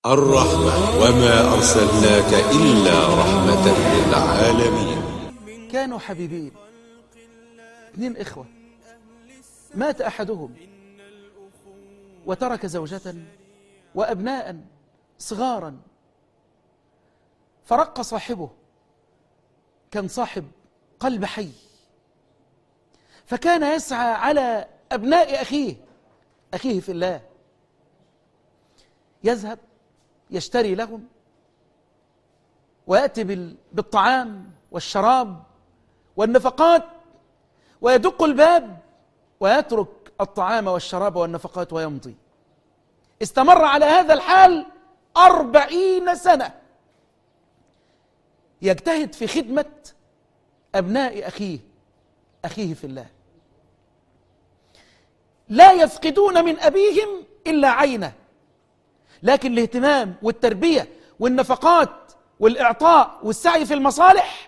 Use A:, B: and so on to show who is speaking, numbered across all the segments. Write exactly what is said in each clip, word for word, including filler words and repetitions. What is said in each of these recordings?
A: الرحمة وما أرسلناك إلا رحمة للعالمين.
B: كانوا حبيبين، اثنين إخوة، مات أحدهم وترك زوجة وأبناء صغارا، فرق صاحبه، كان صاحب قلب حي، فكان يسعى على أبناء أخيه أخيه في الله، يذهب يشتري لهم ويأتي بالطعام والشراب والنفقات، ويدق الباب ويترك الطعام والشراب والنفقات ويمضي. استمر على هذا الحال أربعين سنة يجتهد في خدمة أبناء أخيه أخيه في الله، لا يفقدون من أبيهم إلا عينه، لكن الاهتمام والتربية والنفقات والإعطاء والسعي في المصالح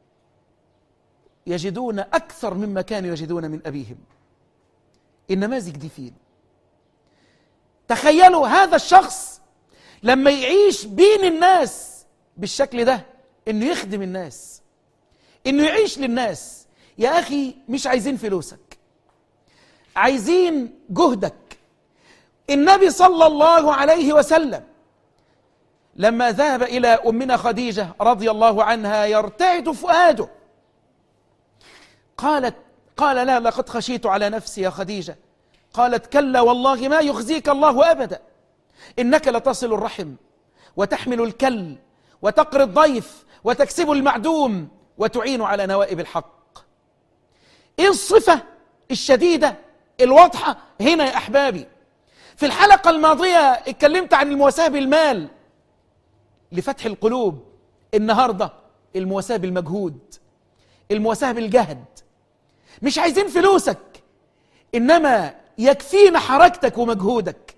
B: يجدون أكثر مما كانوا يجدون من أبيهم. النماذج دي فين؟ تخيلوا هذا الشخص لما يعيش بين الناس بالشكل ده، إنه يخدم الناس، إنه يعيش للناس. يا أخي مش عايزين فلوسك، عايزين جهدك. النبي صلى الله عليه وسلم لما ذهب إلى أمنا خديجة رضي الله عنها يرتعد فؤاده، قالت قال لا لقد خشيت على نفسي يا خديجة. قالت كلا والله ما يخزيك الله أبدا، إنك لتصل الرحم وتحمل الكل وتقري الضيف وتكسب المعدوم وتعين على نوائب الحق. إيه الصفة الشديدة الواضحة هنا يا أحبابي؟ في الحلقة الماضية اتكلمت عن المواساة بالمال لفتح القلوب، النهاردة المواساة بالمجهود، المواساة بالجهد. مش عايزين فلوسك، إنما يكفينا حركتك ومجهودك.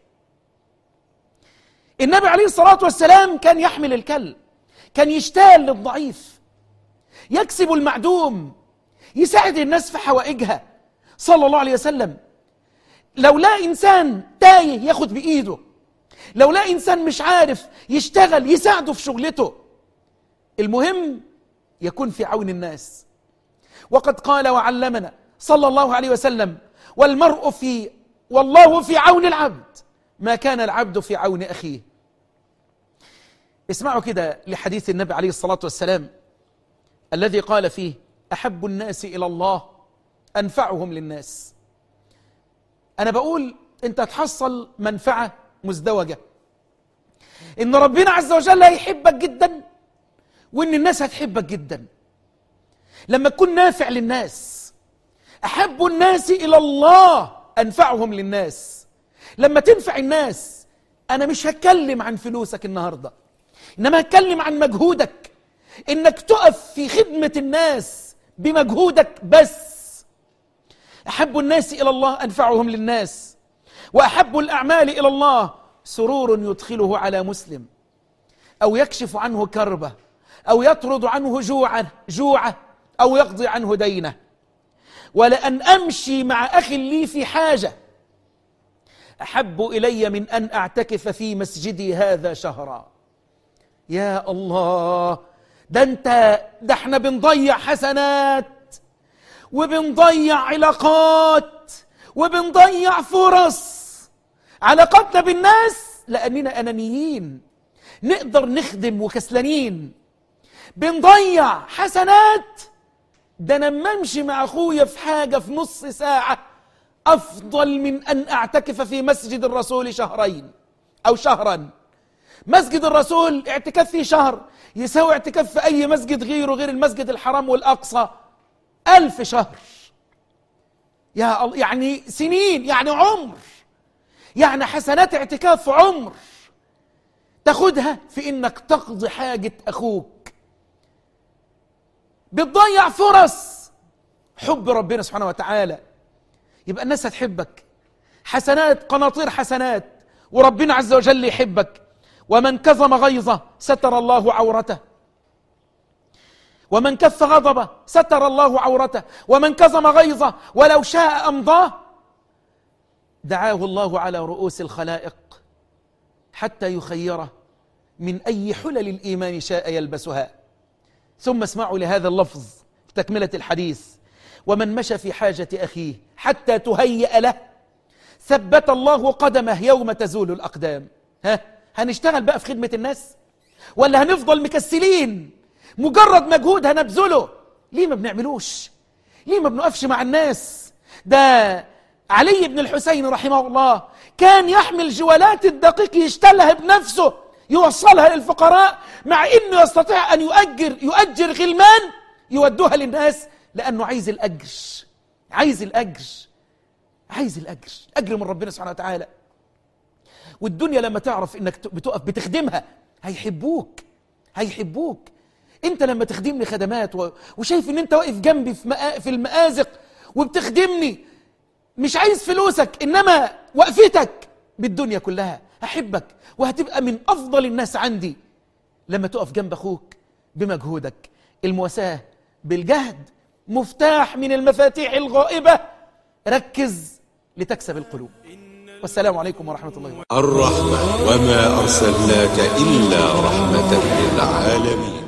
B: النبي عليه الصلاة والسلام كان يحمل الكل، كان يشتال للضعيف، يكسب المعدوم، يساعد الناس في حوائجها صلى الله عليه وسلم. لو لا إنسان تايه ياخد بإيده، لو لا إنسان مش عارف يشتغل يساعده في شغلته. المهم يكون في عون الناس. وقد قال وعلمنا صلى الله عليه وسلم والمرء في والله في عون العبد ما كان العبد في عون أخيه. اسمعوا كده لحديث النبي عليه الصلاة والسلام الذي قال فيه أحب الناس إلى الله أنفعهم للناس. أنا بقول أنت تحصل منفعة مزدوجة، إن ربنا عز وجل هيحبك جدا، وإن الناس هتحبك جدا لما تكون نافع للناس. أحب الناس إلى الله أنفعهم للناس. لما تنفع الناس، أنا مش هتكلم عن فلوسك النهاردة، إنما هتكلم عن مجهودك، إنك تقف في خدمة الناس بمجهودك بس. أحب الناس إلى الله أنفعهم للناس، وأحب الأعمال إلى الله سرور يدخله على مسلم، أو يكشف عنه كربة، أو يطرد عنه جوعة جوعة أو يقضي عنه دينه. ولأن أمشي مع أخي لي في حاجة أحب إلي من أن أعتكف في مسجدي هذا شهرا. يا الله، ده أنت ده احنا بنضيع حسنات وبنضيع علاقات وبنضيع فرص. علاقاتنا بالناس لأننا أنانيين، نقدر نخدم وكسلانين. بنضيع حسنات، ده أنا لما أمشي مع أخويا في حاجة في نص ساعة أفضل من أن أعتكف في مسجد الرسول شهرين أو شهرا. مسجد الرسول اعتكاف فيه شهر يساوي اعتكاف في أي مسجد غيره غير المسجد الحرام والأقصى ألف شهر. يا الله، يعني سنين، يعني عمر، يعني حسنات اعتكاف عمر تاخدها في إنك تقضي حاجة أخوك. بتضيع فرص حب ربنا سبحانه وتعالى، يبقى الناس هتحبك. حسنات، قناطير حسنات، وربنا عز وجل يحبك. ومن كظم غيظه ستر الله عورته، ومن كف غضبه ستر الله عورته، ومن كظم غيظه ولو شاء أمضاه. دعاه الله على رؤوس الخلائق حتى يخيره من أي حلل الإيمان شاء يلبسها. ثم اسمعوا لهذا اللفظ تكملة الحديث: ومن مشى في حاجة أخيه حتى تهيأ له ثبت الله قدمه يوم تزول الأقدام. ها، هنشتغل بقى في خدمة الناس ولا هنفضل مكسلين؟ مجرد مجهود هنبذله ليه ما بنعملوش؟ ليه ما بنقفش مع الناس؟ ده علي بن الحسين رحمه الله كان يحمل جوالات الدقيق يشتلها بنفسه يوصلها للفقراء، مع انه يستطيع ان يؤجر يؤجر غلمان يودوها للناس، لانه عايز الاجر، عايز الاجر عايز الاجر اجر من ربنا سبحانه وتعالى. والدنيا لما تعرف انك بتقف بتخدمها هيحبوك هيحبوك. انت لما تخدمني خدمات وشايف ان انت واقف جنبي في في المآزق وبتخدمني، مش عايز فلوسك انما وقفتك بالدنيا كلها، هحبك وهتبقى من افضل الناس عندي لما تقف جنب اخوك بمجهودك. المواساة بالجهد مفتاح من المفاتيح الغائبة، ركز لتكسب القلوب. والسلام عليكم ورحمة الله وبركاته.
A: الرحمة وما أرسلناك إلا رحمة للعالمين.